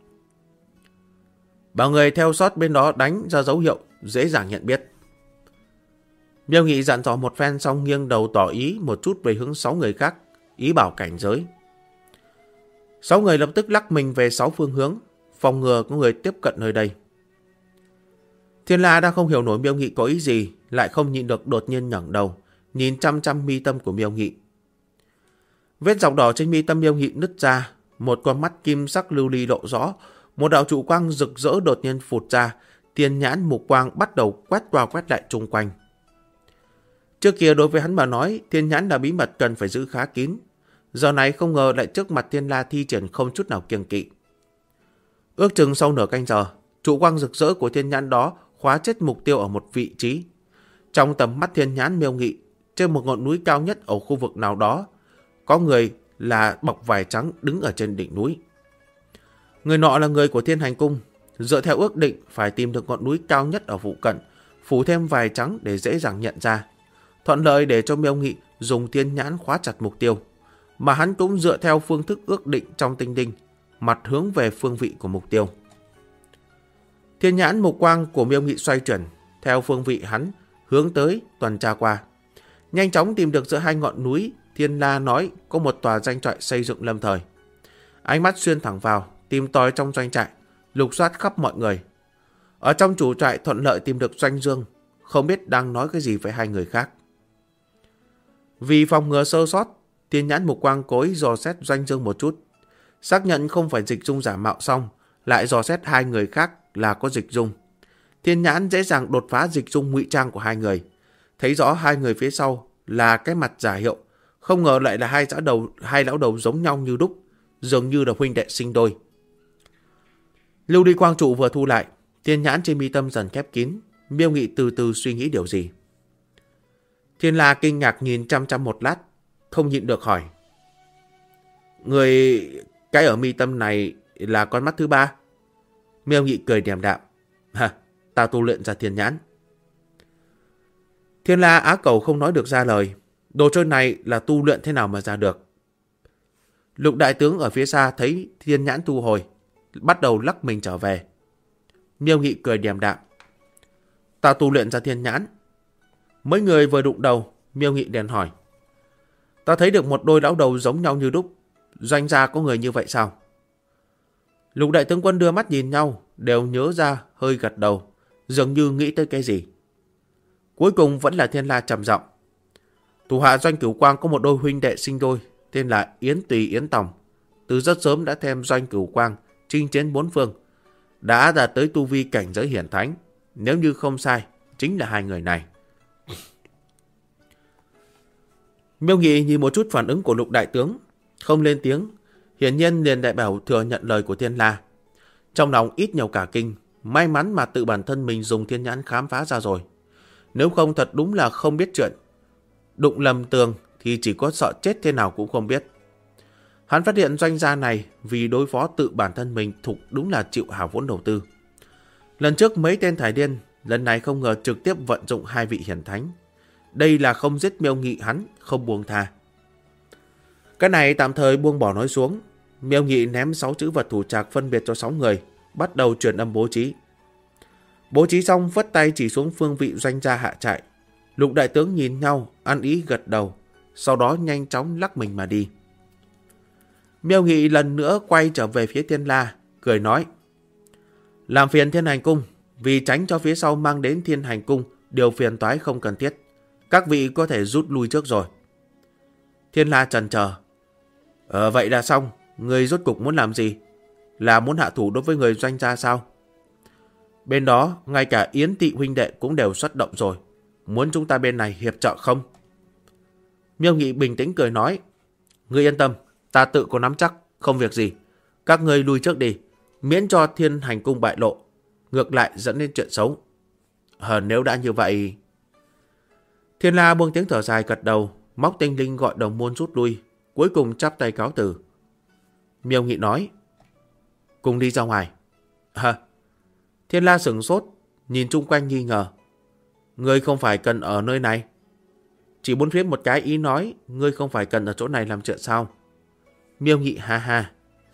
Bảo người theo sót bên đó đánh ra dấu hiệu dễ dàng nhận biết. Miêu Nghị dặn dò một phen xong nghiêng đầu tỏ ý một chút về hướng 6 người khác, ý bảo cảnh giới. 6 người lập tức lắc mình về 6 phương hướng, phòng ngừa có người tiếp cận nơi đây. Thiên La đang không hiểu nổi Miêu Nghị có ý gì, lại không nhịn được đột nhiên ngẩng đầu, nhìn chăm chăm mi tâm của Miêu Nghị. Vết dọc đỏ trên mi tâm Miêu Nghị nứt ra, một con mắt kim sắc lưu ly lộ rõ, một đạo trụ quang rực rỡ đột nhiên phụt ra, thiên nhãn mục quang bắt đầu quét qua quét lại chung quanh. Trước kia đối với hắn mà nói, thiên nhãn là bí mật cần phải giữ khá kín, giờ này không ngờ lại trước mặt Thiên La thi triển không chút nào kiêng kỵ. Ước chừng sau nửa canh giờ, trụ quang rực rỡ của thiên nhãn đó khóa chết mục tiêu ở một vị trí. Trong tầm mắt thiên nhãn Miêu Nghị, trên một ngọn núi cao nhất ở khu vực nào đó, có người là bọc vải trắng đứng ở trên đỉnh núi. Người nọ là người của Thiên Hành Cung, dựa theo ước định phải tìm được ngọn núi cao nhất ở phụ cận, phủ thêm vải trắng để dễ dàng nhận ra, thuận lợi để cho Miêu Nghị dùng thiên nhãn khóa chặt mục tiêu, mà hắn cũng dựa theo phương thức ước định trong tinh đinh, mặt hướng về phương vị của mục tiêu. Thiên nhãn mục quang của Miêu Nghị xoay chuyển theo phương vị hắn hướng tới tuần tra qua, nhanh chóng tìm được giữa hai ngọn núi. Thiên La nói có một tòa doanh trại xây dựng lâm thời. Ánh mắt xuyên thẳng vào, tìm tòi trong doanh trại, lục soát khắp mọi người. Ở trong chủ trại thuận lợi tìm được Doanh Dương, không biết đang nói cái gì với hai người khác. Vì phòng ngừa sơ sót, Thiên nhãn mục quang cố ý dò xét Doanh Dương một chút, xác nhận không phải Dịch Dung giả mạo xong, lại dò xét hai người khác là có Dịch Dung. Thiên nhãn dễ dàng đột phá Dịch Dung ngụy trang của hai người, thấy rõ hai người phía sau là cái mặt giả hiệu, không ngờ lại là hai lão đầu giống nhau như đúc, dường như là huynh đệ sinh đôi. Lưu đi quang trụ vừa thu lại, thiên nhãn trên mi tâm dần khép kín. Miêu Nghị từ từ suy nghĩ điều gì. Thiên La kinh ngạc nhìn chăm chăm một lát, không nhịn được hỏi: Người cái ở mi tâm này là con mắt thứ ba. Miêu Nghị cười điềm đạm. Ta tu luyện ra thiên nhãn. Thiên La Á Cầu không nói được ra lời. Đồ chơi này là tu luyện thế nào mà ra được. Lục đại tướng ở phía xa thấy thiên nhãn thu hồi, bắt đầu lắc mình trở về. Miêu Nghị cười điềm đạm. Ta tu luyện ra thiên nhãn. Mấy người vừa đụng đầu, Miêu Nghị liền hỏi. Ta thấy được một đôi lão đầu giống nhau như đúc. Doanh gia có người như vậy sao? Lục đại tướng quân đưa mắt nhìn nhau, đều nhớ ra, hơi gật đầu, dường như nghĩ tới cái gì. Cuối cùng vẫn là Thiên La trầm giọng. Thủ hạ Doanh Cửu Quang có một đôi huynh đệ sinh đôi, tên là Yến Tùy Yến Tòng. Từ rất sớm đã thêm Doanh Cửu Quang, chinh chiến bốn phương, đã đạt tới tu vi cảnh giới hiển thánh. Nếu như không sai, chính là hai người này. Miêu Nghị nhìn một chút phản ứng của Lục đại tướng, không lên tiếng, hiển nhiên liền đại bảo thừa nhận lời của Thiên La. Trong lòng ít nhiều cả kinh, may mắn mà tự bản thân mình dùng thiên nhãn khám phá ra rồi. Nếu không thật đúng là không biết chuyện. Đụng lầm tường thì chỉ có sợ chết thế nào cũng không biết. Hắn phát hiện Doanh gia này vì đối phó tự bản thân mình thục đúng là chịu hào vốn đầu tư. Lần trước mấy tên thải điên, lần này không ngờ trực tiếp vận dụng hai vị hiển thánh. Đây là không giết Miêu Nghị hắn, không buông tha. Cái này tạm thời buông bỏ nói xuống. Miêu Nghị ném 6 chữ vật thủ trạc phân biệt cho 6 người, bắt đầu truyền âm bố trí. Bố trí xong vất tay chỉ xuống phương vị Doanh gia hạ trại. Lục đại tướng nhìn nhau, ăn ý gật đầu, sau đó nhanh chóng lắc mình mà đi. Miêu Nghị lần nữa quay trở về phía Thiên La, cười nói. Làm phiền Thiên Hành Cung, vì tránh cho phía sau mang đến Thiên Hành Cung điều phiền toái không cần thiết. Các vị có thể rút lui trước rồi. Thiên La chần chờ. Vậy là xong, người rốt cục muốn làm gì? Là muốn hạ thủ đối với người Doanh gia sao? Bên đó, ngay cả Yến Tị huynh đệ cũng đều xuất động rồi. Muốn chúng ta bên này hiệp trợ không? Miêu Nghị bình tĩnh cười nói. Ngươi yên tâm, ta tự có nắm chắc, không việc gì. Các ngươi lui trước đi, miễn cho Thiên Hành Cung bại lộ. Ngược lại dẫn đến chuyện xấu. Nếu đã như vậy... Thiên La buông tiếng thở dài gật đầu, móc tinh linh gọi đồng môn rút lui, cuối cùng chắp tay cáo từ. Miêu Nghị nói. Cùng đi ra ngoài. Thiên La sửng sốt, nhìn chung quanh nghi ngờ. Ngươi không phải cần ở nơi này. Chỉ muốn phiếm một cái ý nói, ngươi không phải cần ở chỗ này làm chuyện sao? Miêu Nghị ha ha.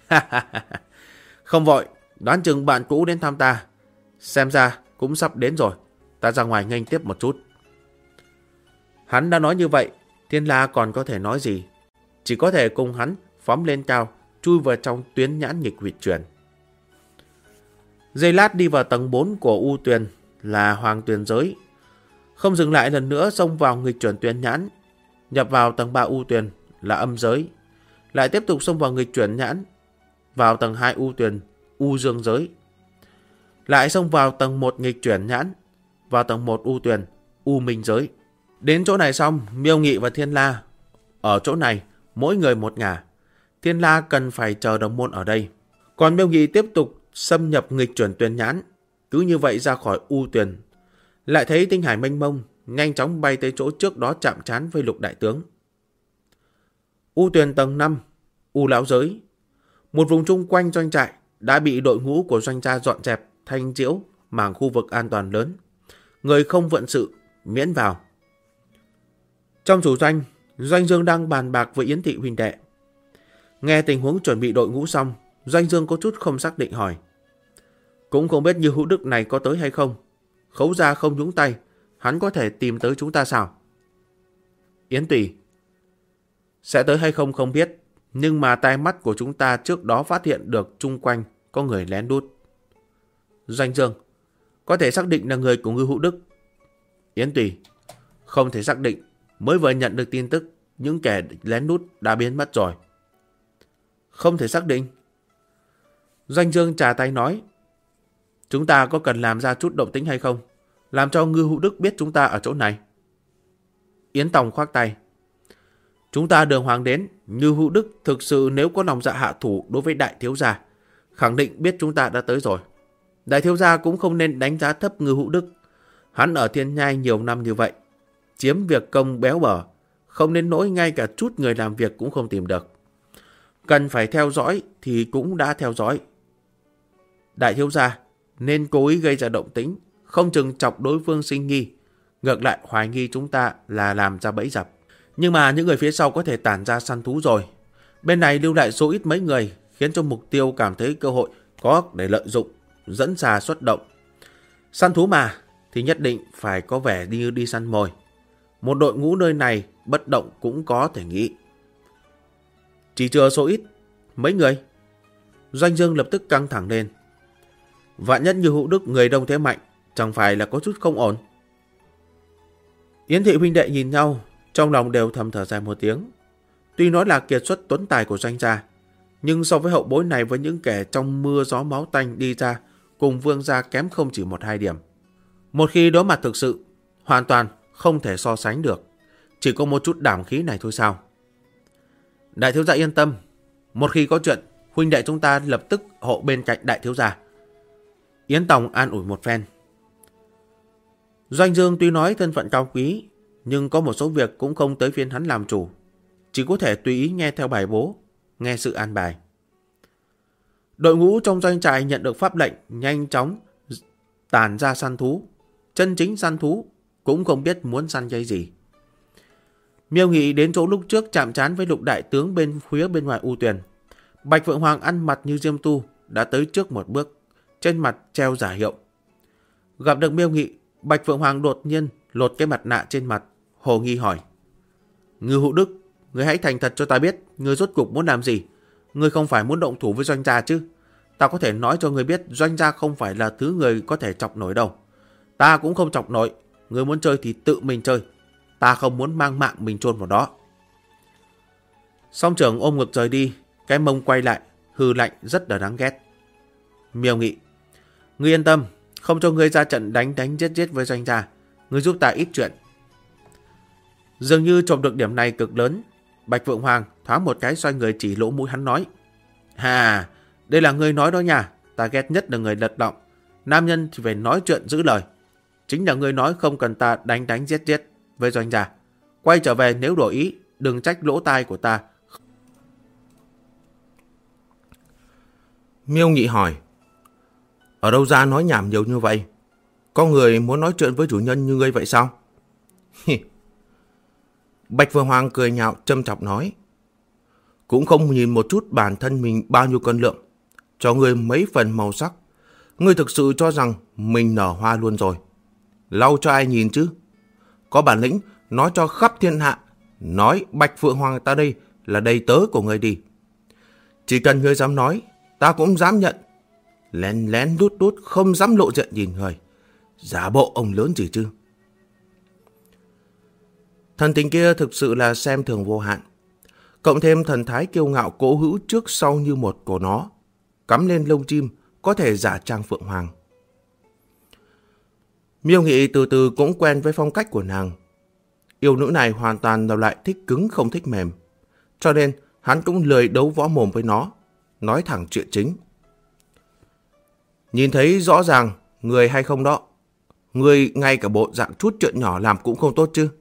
Không vội, đoán chừng bạn cũ đến thăm ta. Xem ra cũng sắp đến rồi, ta ra ngoài nghênh tiếp một chút. Hắn đã nói như vậy, Thiên La còn có thể nói gì? Chỉ có thể cùng hắn phóng lên cao, chui vào trong tuyến nhãn nghịch huyệt chuyển. Giây lát đi vào tầng 4 của U Tuyền là Hoàng Tuyền Giới. Không dừng lại lần nữa xông vào nghịch chuyển tuyến nhãn. Nhập vào tầng 3 U Tuyền là Âm Giới. Lại tiếp tục xông vào nghịch chuyển nhãn. Vào tầng 2 U Tuyền, U Dương Giới. Lại xông vào tầng 1 nghịch chuyển nhãn. Vào tầng 1 U Tuyền, U Minh Giới. Đến chỗ này xong, Miêu Nghị và Thiên La ở chỗ này, mỗi người một ngả. Thiên La cần phải chờ đồng môn ở đây. Còn Miêu Nghị tiếp tục xâm nhập nghịch chuyển tuyển nhãn. Cứ như vậy ra khỏi U Tuyền. Lại thấy tinh hải mênh mông, nhanh chóng bay tới chỗ trước đó chạm trán với Lục đại tướng. U Tuyền tầng 5, U Lão Giới. Một vùng chung quanh doanh trại đã bị đội ngũ của doanh gia dọn dẹp, thanh diễu, mảng khu vực an toàn lớn. Người không vận sự, miễn vào. Trong chủ doanh, Doanh Dương đang bàn bạc với Yến Thị huynh đệ. Nghe tình huống chuẩn bị đội ngũ xong, Doanh Dương có chút không xác định hỏi. Cũng không biết Như Hữu Đức này có tới hay không. Khấu gia không nhúng tay, hắn có thể tìm tới chúng ta sao? Yến Tùy. Sẽ tới hay không không biết, nhưng mà tai mắt của chúng ta trước đó phát hiện được chung quanh có người lén lút. Doanh Dương. Có thể xác định là người của Như Hữu Đức. Yến Tùy. Không thể xác định, mới vừa nhận được tin tức, những kẻ lén lút đã biến mất rồi. Không thể xác định. Doanh Dương trà tay nói. Chúng ta có cần làm ra chút động tĩnh hay không? Làm cho Ngư Hữu Đức biết chúng ta ở chỗ này. Yến Tòng khoác tay. Chúng ta đường hoàng đến, Ngư Hữu Đức thực sự nếu có lòng dạ hạ thủ đối với đại thiếu gia, khẳng định biết chúng ta đã tới rồi. Đại thiếu gia cũng không nên đánh giá thấp Ngư Hữu Đức. Hắn ở Thiên Nhai nhiều năm như vậy, chiếm việc công béo bở, không đến nỗi ngay cả chút người làm việc cũng không tìm được. Cần phải theo dõi thì cũng đã theo dõi. Đại thiếu gia nên cố ý gây ra động tĩnh, không chừng chọc đối phương sinh nghi, ngược lại hoài nghi chúng ta là làm ra bẫy dập. Nhưng mà những người phía sau có thể tản ra săn thú rồi. Bên này lưu lại số ít mấy người, khiến cho mục tiêu cảm thấy cơ hội có để lợi dụng, dẫn xà xuất động. Săn thú mà, thì nhất định phải có vẻ như đi săn mồi. Một đội ngũ nơi này bất động cũng có thể nghĩ. Chỉ chừa số ít, mấy người. Doanh Dương lập tức căng thẳng lên. Vạn nhất như Hữu Đức người đông thế mạnh, chẳng phải là có chút không ổn. Yến thị huynh đệ nhìn nhau, trong lòng đều thầm thở dài một tiếng. Tuy nói là kiệt xuất tuấn tài của Doanh gia, nhưng so với hậu bối này với những kẻ trong mưa gió máu tanh đi ra, cùng Vương gia kém không chỉ 1-2 điểm. Một khi đối mặt thực sự, hoàn toàn không thể so sánh được. Chỉ có một chút đảm khí này thôi sao? Đại thiếu gia yên tâm, một khi có chuyện, huynh đệ chúng ta lập tức hộ bên cạnh đại thiếu gia. Yến Tòng an ủi một phen. Doanh Dương tuy nói thân phận cao quý, nhưng có một số việc cũng không tới phiên hắn làm chủ. Chỉ có thể tùy ý nghe theo bài bố, nghe sự an bài. Đội ngũ trong doanh trại nhận được pháp lệnh nhanh chóng tản ra săn thú. Chân chính săn thú cũng không biết muốn săn cái gì. Miêu Nghị đến chỗ lúc trước chạm trán với Lục đại tướng bên phía bên ngoài U Tuyền. Bạch Phượng Hoàng ăn mặt như diêm tu đã tới trước một bước, trên mặt treo giả hiệu. Gặp được Miêu Nghị, Bạch Phượng Hoàng đột nhiên lột cái mặt nạ trên mặt, hồ nghi hỏi: Ngư Hữu Đức, ngươi hãy thành thật cho ta biết, ngươi rốt cuộc muốn làm gì? Ngươi không phải muốn động thủ với Doanh gia chứ? Ta có thể nói cho ngươi biết, Doanh gia không phải là thứ người có thể chọc nổi đâu. Ta cũng không chọc nổi, ngươi muốn chơi thì tự mình chơi. Ta không muốn mang mạng mình chôn vào đó. Song trưởng ôm ngực rời đi, cái mông quay lại, hừ lạnh rất là đáng ghét. Miêu Nghị: Ngươi yên tâm, không cho ngươi ra trận đánh giết với Doanh gia. Ngươi giúp ta ít chuyện. Dường như trộm được điểm này cực lớn, Bạch Phượng Hoàng thoáng một cái xoay người chỉ lỗ mũi hắn nói: Hà, đây là ngươi nói đó nha. Ta ghét nhất là người lật lọng. Nam nhân thì phải nói chuyện giữ lời. Chính là ngươi nói không cần ta đánh giết với Doanh gia. Quay trở về nếu đổi ý, đừng trách lỗ tai của ta. Miêu Nghị hỏi: Ở đâu ra nói nhảm nhiều như vậy? Có người muốn nói chuyện với chủ nhân như ngươi vậy sao? Bạch Phượng Hoàng cười nhạo châm chọc nói: Cũng không nhìn một chút bản thân mình bao nhiêu cân lượng, cho ngươi mấy phần màu sắc. Ngươi thực sự cho rằng mình nở hoa luôn rồi. Lau cho ai nhìn chứ? Có bản lĩnh nói cho khắp thiên hạ, nói Bạch Phượng Hoàng ta đây là đầy tớ của ngươi đi. Chỉ cần ngươi dám nói, ta cũng dám nhận. Lén lén đút đút không dám lộ diện nhìn người. Giả bộ ông lớn gì chứ? Thần tình kia thực sự là xem thường vô hạn. Cộng thêm thần thái kiêu ngạo cố hữu trước sau như một của nó, cắm lên lông chim có thể giả trang Phượng Hoàng. Miêu Nghị từ từ cũng quen với phong cách của nàng. Yêu nữ này hoàn toàn là loại thích cứng không thích mềm, cho nên hắn cũng lười đấu võ mồm với nó, nói thẳng chuyện chính. Nhìn thấy rõ ràng người hay không đó? Người ngay cả bộ dạng chút chuyện nhỏ làm cũng không tốt chứ?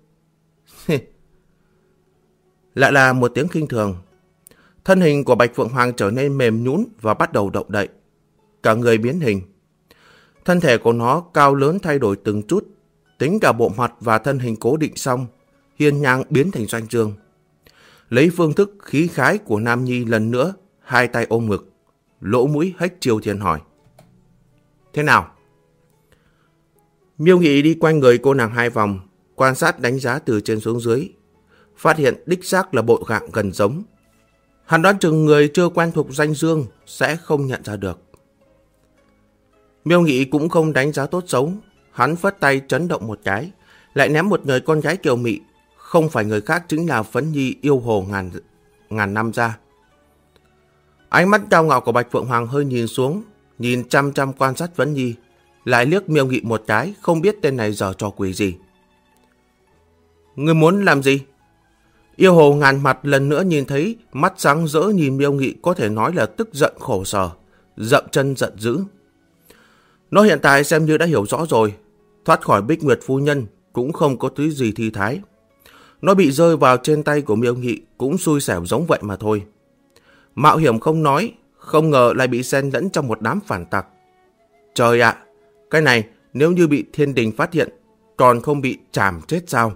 Lại là một tiếng khinh thường. Thân hình của Bạch Phượng Hoàng trở nên mềm nhũn và bắt đầu động đậy. Cả người biến hình. Thân thể của nó cao lớn thay đổi từng chút. Tính cả bộ mặt và thân hình cố định xong, hiên ngang biến thành Doanh Dương. Lấy phương thức khí khái của nam nhi lần nữa, hai tay ôm ngực, lỗ mũi hếch chiều thiên hỏi: Thế nào? Miêu Nghị đi quanh người cô nàng 2 vòng, quan sát đánh giá từ trên xuống dưới, phát hiện đích xác là bộ dạng gần giống. Hắn đoán chừng người chưa quen thuộc Doanh Dương sẽ không nhận ra được. Miêu Nghị cũng không đánh giá tốt xấu, hắn phất tay chấn động một cái, lại ném một người con gái kiều mị, không phải người khác chính là Phấn Nhi yêu hồ ngàn năm ra. Ánh mắt cao ngạo của Bạch Phượng Hoàng hơi nhìn xuống, nhìn chăm chăm quan sát Phấn Nhi, lại liếc Miêu Nghị một cái, không biết tên này giở trò quỷ gì. Ngươi muốn làm gì? Yêu hồ ngàn mặt lần nữa nhìn thấy mắt sáng rỡ nhìn Miêu Nghị, có thể nói là tức giận khổ sở, dậm chân giận dữ. Nó hiện tại xem như đã hiểu rõ rồi, thoát khỏi Bích Nguyệt phu nhân cũng không có thứ gì thi thái. Nó bị rơi vào trên tay của Miêu Nghị cũng xui xẻo giống vậy mà thôi. Mạo hiểm không nói, không ngờ lại bị xen lẫn trong một đám phản tặc. Trời ạ, cái này nếu như bị thiên đình phát hiện, còn không bị trảm chết sao?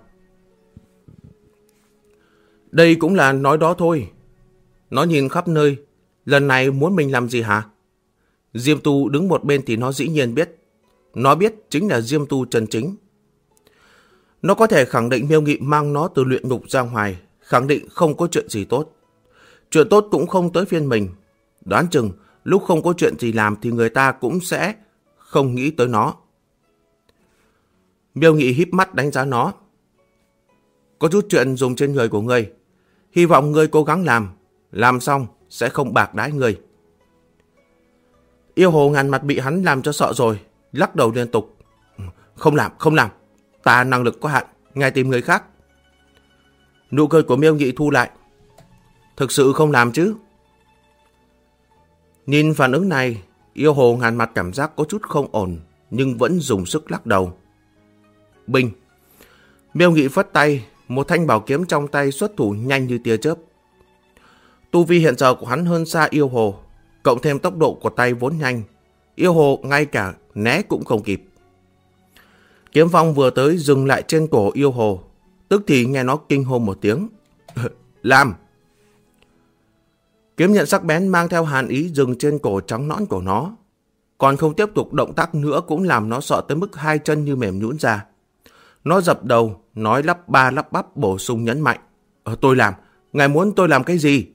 Đây cũng là nói đó thôi. Nó nhìn khắp nơi, lần này muốn mình làm gì hả? Diêm Tu đứng một bên thì nó dĩ nhiên biết. Nó biết chính là Diêm Tu chân chính. Nó có thể khẳng định Miêu Nghị mang nó từ luyện ngục ra ngoài, khẳng định không có chuyện gì tốt. Chuyện tốt cũng không tới phiên mình. Đoán chừng lúc không có chuyện gì làm thì người ta cũng sẽ không nghĩ tới nó. Miêu Nghị híp mắt đánh giá nó. Có chút chuyện dùng trên người của ngươi. Hy vọng ngươi cố gắng làm xong sẽ không bạc đãi ngươi. Yêu Hồ Ngàn Mặt bị hắn làm cho sợ rồi, lắc đầu liên tục. Không làm. Ta năng lực có hạn, ngài tìm người khác. Nụ cười của Miêu Nghị thu lại. Thực sự không làm chứ? Nhìn phản ứng này, Yêu Hồ Ngàn Mặt cảm giác có chút không ổn, nhưng vẫn dùng sức lắc đầu. Binh. Miêu Nghị phất tay, một thanh bảo kiếm trong tay xuất thủ nhanh như tia chớp. Tu vi hiện giờ của hắn hơn xa Yêu Hồ, cộng thêm tốc độ của tay vốn nhanh, Yêu Hồ ngay cả né cũng không kịp. Kiếm phong vừa tới dừng lại trên cổ Yêu Hồ, tức thì nghe nó kinh hô một tiếng. Làm! Kiếm nhận sắc bén mang theo hàn ý dừng trên cổ trắng nõn của nó. Còn không tiếp tục động tác nữa cũng làm nó sợ tới mức hai chân như mềm nhũn ra. Nó dập đầu, nói lắp ba lắp bắp bổ sung nhấn mạnh. Tôi làm, ngài muốn tôi làm cái gì?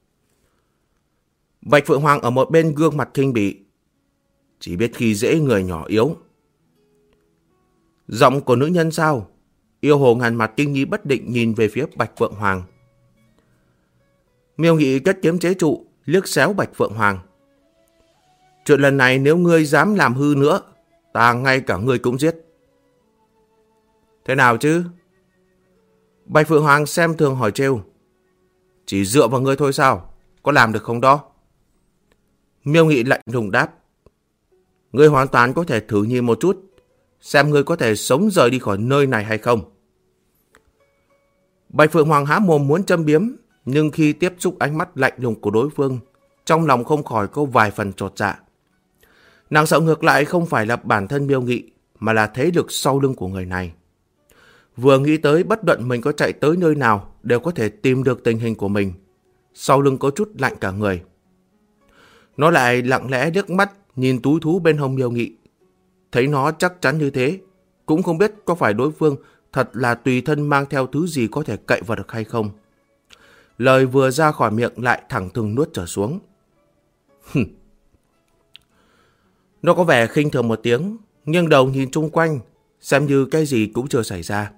Bạch Phượng Hoàng ở một bên gương mặt khinh bỉ. Chỉ biết khi dễ người nhỏ yếu. Giọng của nữ nhân sao? Yêu Hồ Ngàn Mặt kinh nghi bất định nhìn về phía Bạch Phượng Hoàng. Miêu Nghị cất kiếm chế trụ, liếc xéo Bạch Phượng Hoàng. Chuyện lần này nếu ngươi dám làm hư nữa, ta ngay cả ngươi cũng giết. Thế nào chứ? Bạch Phượng Hoàng xem thường hỏi trêu. Chỉ dựa vào ngươi thôi sao? Có làm được không đó? Miêu Nghị lạnh lùng đáp. Ngươi hoàn toàn có thể thử nhìn một chút, xem ngươi có thể sống rời đi khỏi nơi này hay không. Bạch Phượng Hoàng há mồm muốn châm biếm, nhưng khi tiếp xúc ánh mắt lạnh lùng của đối phương, trong lòng không khỏi có vài phần chột dạ. Nàng sợ ngược lại không phải là bản thân Miêu Nghị, mà là thế lực sau lưng của người này. Vừa nghĩ tới bất luận mình có chạy tới nơi nào đều có thể tìm được tình hình của mình, sau lưng có chút lạnh cả người. Nó lại lặng lẽ liếc mắt nhìn túi thú bên hông Miêu Nghị. Thấy nó chắc chắn như thế, cũng không biết có phải đối phương thật là tùy thân mang theo thứ gì có thể cậy vào được hay không. Lời vừa ra khỏi miệng lại thẳng thừng nuốt trở xuống. Nó có vẻ khinh thường một tiếng, nghiêng đầu nhìn chung quanh, xem như cái gì cũng chưa xảy ra.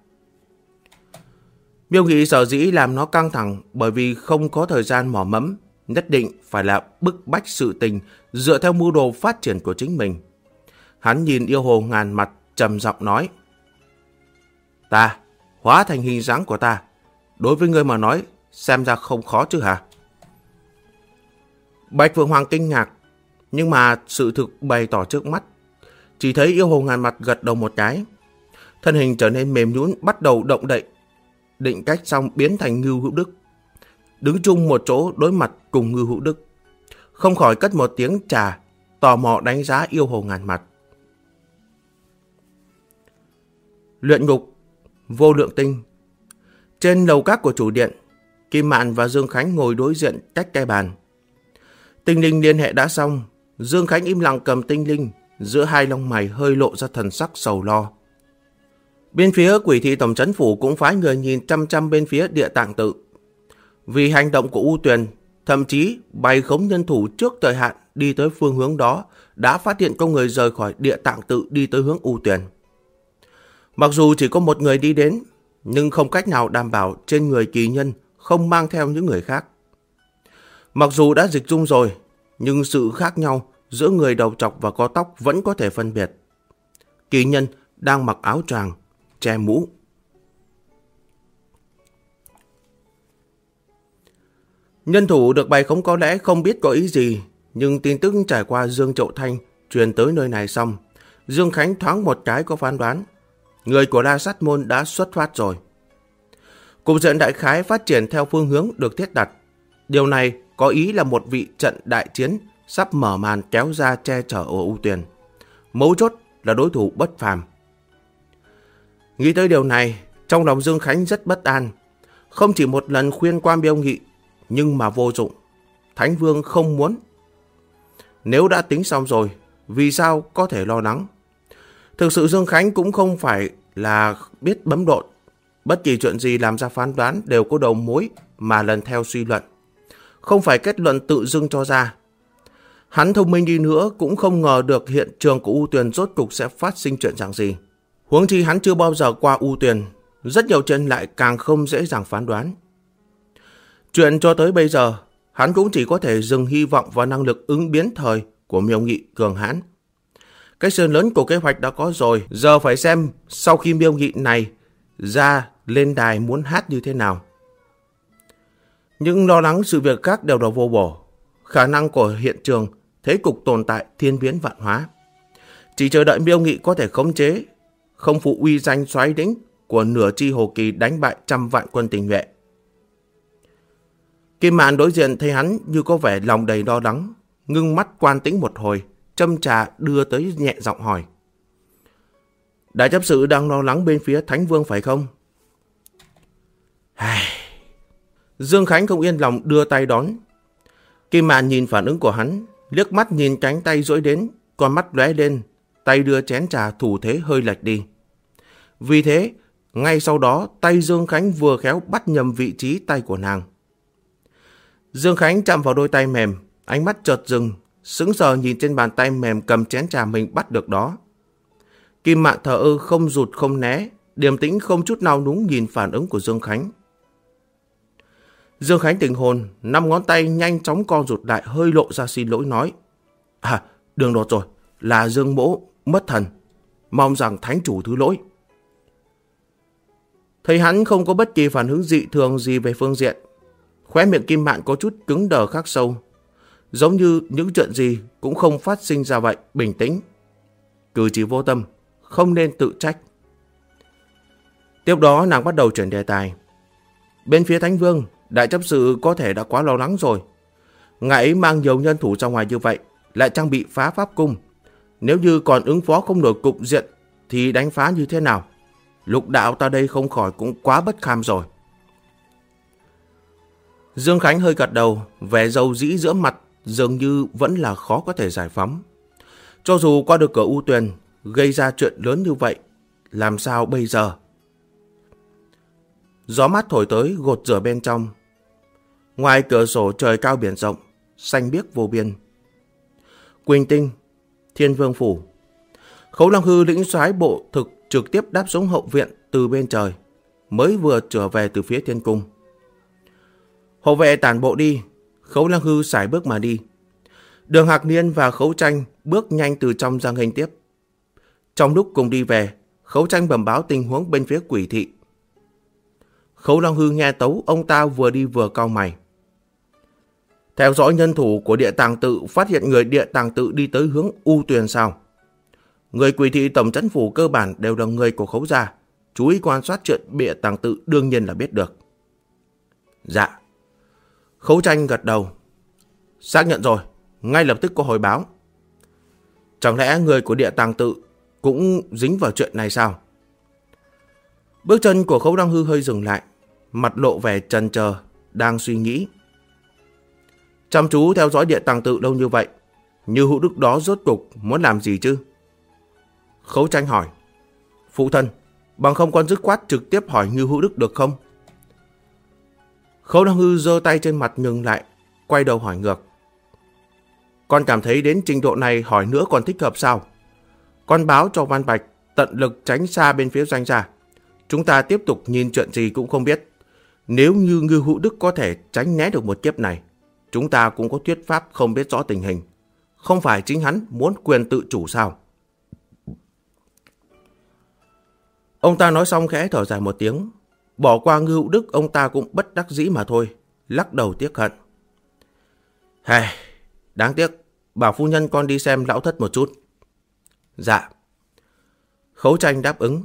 Miêu Nghị sở dĩ làm nó căng thẳng bởi vì không có thời gian mò mẫm, nhất định phải là bức bách sự tình dựa theo mưu đồ phát triển của chính mình. Hắn nhìn Yêu Hồ Ngàn Mặt trầm giọng nói. Ta, hóa thành hình dáng của ta, đối với ngươi mà nói, xem ra không khó chứ hả? Bạch Phượng Hoàng kinh ngạc, nhưng mà sự thực bày tỏ trước mắt. Chỉ thấy Yêu Hồ Ngàn Mặt gật đầu một cái. Thân hình trở nên mềm nhũn bắt đầu động đậy. Định cách xong biến thành Ngưu Hữu Đức. Đứng chung một chỗ đối mặt cùng Ngưu Hữu Đức. Không khỏi cất một tiếng trà, tò mò đánh giá Yêu Hồ Ngàn Mặt. Luyện ngục, Vô Lượng Tinh. Trên lầu các của chủ điện, Kim Mạn và Dương Khánh ngồi đối diện cách cái bàn. Tinh linh liên hệ đã xong, Dương Khánh im lặng cầm tinh linh, giữa hai lông mày hơi lộ ra thần sắc sầu lo. Bên phía Quỷ Thị Tổng trấn phủ cũng phái người nhìn chăm chăm bên phía Địa Tạng Tự. Vì hành động của U Tuyền, thậm chí bày khống nhân thủ trước thời hạn đi tới phương hướng đó, đã phát hiện có người rời khỏi Địa Tạng Tự đi tới hướng U Tuyền. Mặc dù chỉ có một người đi đến, nhưng không cách nào đảm bảo trên người kỳ nhân không mang theo những người khác. Mặc dù đã dịch dung rồi, nhưng sự khác nhau giữa người đầu trọc và có tóc vẫn có thể phân biệt. Kỳ nhân đang mặc áo choàng, che mũ. Nhân thủ được bày khống có lẽ không biết có ý gì, nhưng tin tức trải qua Dương Chậu Thanh truyền tới nơi này xong, Dương Khánh thoáng một cái có phán đoán. Người của La Sát Môn đã xuất phát rồi. Cục diện đại khái phát triển theo phương hướng được thiết đặt. Điều này có ý là một vị trận đại chiến sắp mở màn kéo ra che chở ở U Tuyền. Mấu chốt là đối thủ bất phàm. Nghĩ tới điều này, trong lòng Dương Khánh rất bất an. Không chỉ một lần khuyên qua Miêu Nghị, nhưng mà vô dụng. Thánh Vương không muốn. Nếu đã tính xong rồi, vì sao có thể lo lắng? Thực sự Dương Khánh cũng không phải là biết bấm độn. Bất kỳ chuyện gì làm ra phán đoán đều có đầu mối mà lần theo suy luận. Không phải kết luận tự dưng cho ra. Hắn thông minh đi nữa cũng không ngờ được hiện trường của U Tuyền rốt cục sẽ phát sinh chuyện dạng gì. Huống chi hắn chưa bao giờ qua U Tuyền, rất nhiều chuyện lại càng không dễ dàng phán đoán. Chuyện cho tới bây giờ, hắn cũng chỉ có thể dừng hy vọng vào năng lực ứng biến thời của Miêu Nghị cường hãn. Cái sườn lớn của kế hoạch đã có rồi, giờ phải xem sau khi Miêu Nghị này ra lên đài muốn hát như thế nào. Những lo lắng sự việc khác đều là vô bổ. Khả năng của hiện trường, thế cục tồn tại thiên biến vạn hóa. Chỉ chờ đợi Miêu Nghị có thể khống chế, không phụ uy danh soái đĩnh của nửa chi Hồ Kỳ đánh bại trăm vạn quân tình nhuệ. Kim Mạn đối diện thấy hắn như có vẻ lòng đầy lo lắng, ngưng mắt quan tĩnh một hồi, châm trà đưa tới nhẹ giọng hỏi. Đại chấp sự đang lo lắng bên phía Thánh Vương phải không? Dương Khánh không yên lòng đưa tay đón. Kim Mạn nhìn phản ứng của hắn, liếc mắt nhìn cánh tay duỗi đến, con mắt lóe lên, tay đưa chén trà thủ thế hơi lệch đi. Vì thế, ngay sau đó tay Dương Khánh vừa khéo bắt nhầm vị trí tay của nàng. Dương Khánh chạm vào đôi tay mềm, ánh mắt chợt dừng, sững sờ nhìn trên bàn tay mềm cầm chén trà mình bắt được đó. Kim Mạn thờ ơ không rụt không né, điềm tĩnh không chút nào núng nhìn phản ứng của Dương Khánh. Dương Khánh tỉnh hồn, 5 ngón tay nhanh chóng co rụt lại, hơi lộ ra xin lỗi nói. Đường đột rồi, là Dương Mỗ mất thần, mong rằng thánh chủ thứ lỗi. Thấy hắn không có bất kỳ phản ứng dị thường gì về phương diện, khóe miệng Kim Mạn có chút cứng đờ khắc sâu, giống như những chuyện gì cũng không phát sinh ra vậy, bình tĩnh. Cử chỉ vô tâm, không nên tự trách. Tiếp đó nàng bắt đầu chuyển đề tài. Bên phía Thánh Vương, đại chấp sự có thể đã quá lo lắng rồi. Ngài ấy mang nhiều nhân thủ ra ngoài như vậy, lại trang bị phá pháp cung. Nếu như còn ứng phó không nổi cục diện, thì đánh phá như thế nào? Lục đạo ta đây không khỏi cũng quá bất kham rồi. Dương Khánh hơi gật đầu, vẻ dầu dĩ giữa mặt dường như vẫn là khó có thể giải phóng. Cho dù qua được cửa U Tuyền, gây ra chuyện lớn như vậy, làm sao bây giờ? Gió mát thổi tới gột rửa bên trong. Ngoài cửa sổ trời cao biển rộng, xanh biếc vô biên. Quỳnh Tinh, Thiên Vương Phủ. Khấu Long Hư lĩnh soái bộ thực trực tiếp đáp xuống hậu viện từ bên trời, mới vừa trở về từ phía thiên cung. Hộ vệ tản bộ đi, Khấu Long Hư sải bước mà đi. Đường Hạc Niên và Khấu Tranh bước nhanh từ trong ra nghênh tiếp. Trong lúc cùng đi về, Khấu Tranh bẩm báo tình huống bên phía Quỷ thị. Khấu Long Hư nghe tấu, ông ta vừa đi vừa cau mày. Theo dõi nhân thủ của Địa Tàng Tự, phát hiện người Địa Tàng Tự đi tới hướng U Tuyền sao? Người Quỷ thị tổng trấn phủ cơ bản đều là người của Khấu gia, chú ý quan sát chuyện Địa Tàng Tự đương nhiên là biết được. Dạ. Khấu Tranh gật đầu. Xác nhận rồi, ngay lập tức có hồi báo. Chẳng lẽ người của Địa Tàng Tự cũng dính vào chuyện này sao? Bước chân của Khấu Long Hư hơi dừng lại, mặt lộ vẻ chần chờ, đang suy nghĩ. Chăm chú theo dõi Địa Tàng Tự lâu như vậy, Như Hữu Đức đó rốt cục muốn làm gì chứ? Khấu Tranh hỏi. Phụ thân, bằng không con dứt khoát trực tiếp hỏi Như Hữu Đức được không? Khấu Long Hư giơ tay trên mặt ngừng lại, quay đầu hỏi ngược. Con cảm thấy đến trình độ này hỏi nữa còn thích hợp sao? Con báo cho Văn Bạch tận lực tránh xa bên phía Doanh gia. Chúng ta tiếp tục nhìn chuyện gì cũng không biết. Nếu như Ngư Hữu Đức có thể tránh né được một kiếp này, chúng ta cũng có thuyết pháp không biết rõ tình hình. Không phải chính hắn muốn quyền tự chủ sao? Ông ta nói xong khẽ thở dài một tiếng. Bỏ qua Ngư Hữu Đức ông ta cũng bất đắc dĩ mà thôi, lắc đầu tiếc hận. Đáng tiếc, bảo phu nhân con đi xem lão thất một chút. Dạ. Khấu Tranh đáp ứng.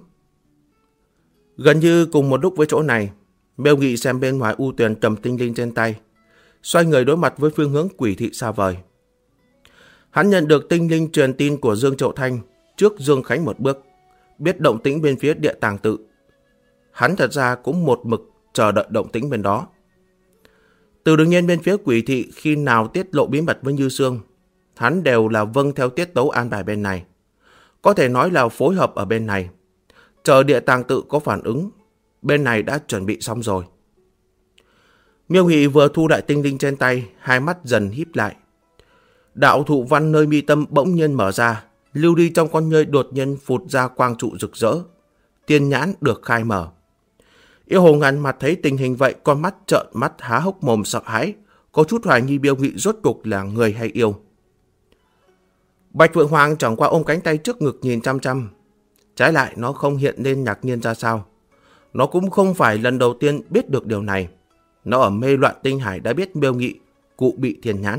Gần như cùng một lúc với chỗ này, Miêu Nghị xem bên ngoài U Tuyền cầm tinh linh trên tay. xoay người đối mặt với phương hướng quỷ thị xa vời. Hắn nhận được tinh linh truyền tin của Dương Triệu Thanh trước Dương Khánh một bước, biết động tĩnh bên phía Địa Tàng Tự. Hắn thật ra cũng một mực chờ đợi động tĩnh bên đó. Từ đương nhiên bên phía quỷ thị khi nào tiết lộ bí mật với Như Sương, hắn đều là vâng theo tiết tấu an bài bên này. Có thể nói là phối hợp ở bên này. Chờ Địa Tàng Tự có phản ứng, bên này đã chuẩn bị xong rồi. Miêu Hỷ vừa thu lại tinh linh trên tay, hai mắt dần híp lại. Đạo thụ văn nơi mi tâm bỗng nhiên mở ra, lưu đi trong con ngươi đột nhiên phụt ra quang trụ rực rỡ. Tiên nhãn được khai mở. Yêu Hồ ngàn mặt thấy tình hình vậy, con mắt trợn mắt há hốc mồm sợ hãi, có chút hoài nghi Miêu Hỷ rốt cục là người hay yêu. Bạch Phượng Hoàng chẳng qua ôm cánh tay trước ngực nhìn chăm chăm. Trái lại nó không hiện lên ngạc nhiên ra sao. Nó cũng không phải lần đầu tiên biết được điều này. Nó ở mê loạn tinh hải đã biết Miêu Nghị cụ bị thiên nhãn.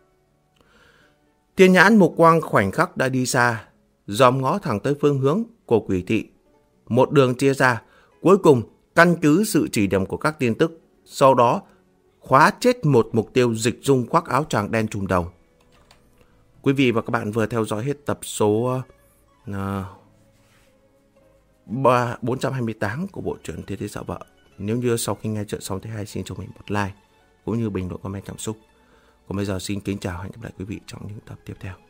Thiên nhãn mục quang khoảnh khắc đã đi xa, dòm ngó thẳng tới phương hướng của quỷ thị. Một đường chia ra, cuối cùng căn cứ sự chỉ điểm của các tin tức, sau đó khóa chết một mục tiêu dịch dung khoác áo choàng đen trùm đầu. Quý vị và các bạn vừa theo dõi hết tập số 428 của bộ truyện Thiên Thế Sợ Vợ. Nếu như sau khi nghe chuyện xong thấy hay, xin cho mình một like cũng như bình luận comment cảm xúc. Còn bây giờ xin kính chào, hẹn gặp lại quý vị trong những tập tiếp theo.